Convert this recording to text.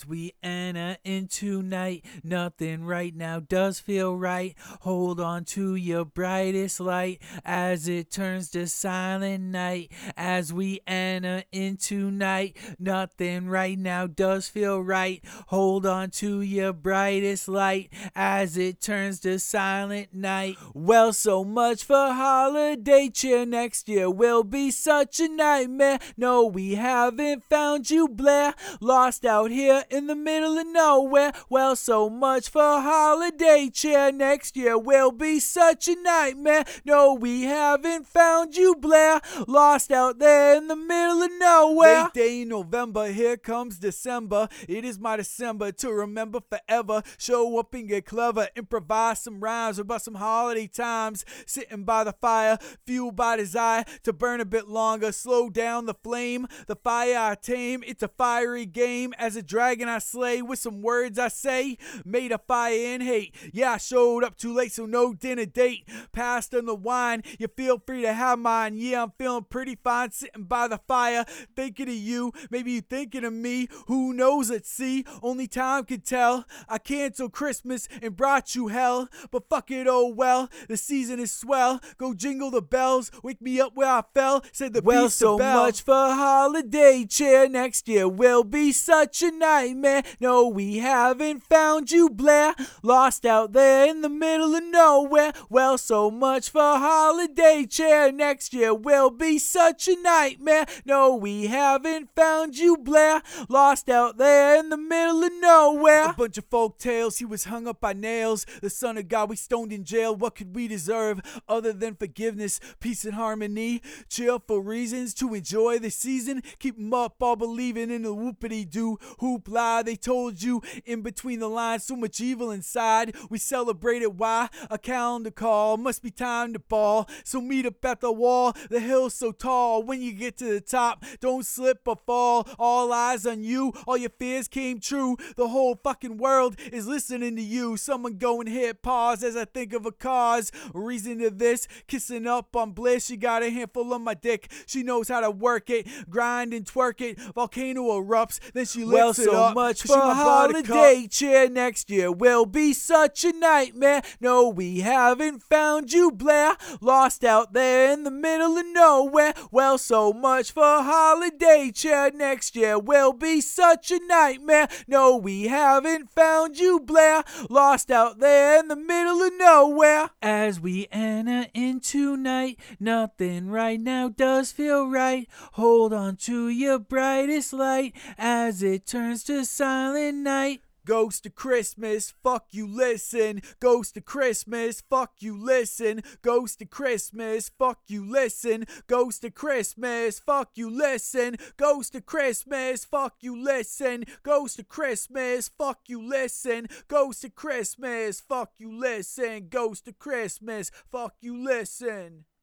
As we enter into night, nothing right now does feel right. Hold on to your brightest light as it turns to silent night. As we enter into night, nothing right now does feel right. Hold on to your brightest light as it turns to silent night. Well, so much for holiday cheer. Next year will be such a nightmare. No, we haven't found you, Blair. Lost out here in the middle of nowhere. Well, so much for holiday cheer. Next year will be such a nightmare. No, we haven't found you, Blair. Lost out there in the middle of nowhere. Late day in November, here comes December. It is my December to remember forever. Show up and get clever. Improvise some rhymes about some holiday times. Sitting by the fire, fueled by desire to burn a bit longer. Slow down the flame, the fire I tame. It's a fiery game. As a dragon I slay with some words I say. Made a fire in hate. Yeah, I showed up too late, so no dinner date. Passed on the wine, you feel free to have mine. Yeah, I'm feeling pretty fine sitting by the fire. Thinking of you, maybe you thinking of me. Who knows, let's see. Only time can tell. I canceled Christmas and brought you hell. But fuck it, oh well. The season is swell. Go jingle the bells. Wake me up where I fell. Said the Well, beast so of bell. much for holiday cheer. Next year will be such a nightmare. No, we haven't found you, Blair. Lost out there in the middle of nowhere. Well, so much for holiday cheer. Next year will be such a nightmare. No, we haven't found you, Blair. Lost out there in the middle of nowhere. A bunch of folk tales, he was hung up by nails. The son of God, we stoned in jail. What could we deserve other than forgiveness, peace and harmony? Cheerful reasons to enjoy the season. Keep 'em up, all believing in the whoopity-doo. Hoopla, they told you in between the lines. So much evil inside. We celebrated why? A calendar call. Must be time to ball. So meet up at the wall. The hill's so tall. When you get to the top, don't slip or fall. All eyes on you. All your fears came true. The whole fucking world is listening to you. Someone go and hit pause as I think of a cause. Reason to this, kissing up on bliss. She got a handful of my dick. She knows how to work it, grind and twerk it. Volcano erupts, then she Well, lifts it so up. much 'Cause for she my buttercup. holiday cheer. Next year will be such a nightmare. No, we haven't found you, Blair. Lost out there in the middle of nowhere. Well, so much for holiday cheer. Next year will be such a nightmare. No, we haven't found you, Blair. Lost out there in the middle of nowhere. As we enter into night, nothing right now does feel right. Hold on to your brightest light as it turns to silent night. Ghost of Christmas, fuck you, listen. Ghost of Christmas, fuck you, listen. Ghost of Christmas, fuck you, listen. Ghost of Christmas, fuck you, listen. Ghost of Christmas, fuck you, listen. Ghost of Christmas, fuck you, listen. Ghost of Christmas, fuck you, listen. Ghost of Christmas, fuck you, listen.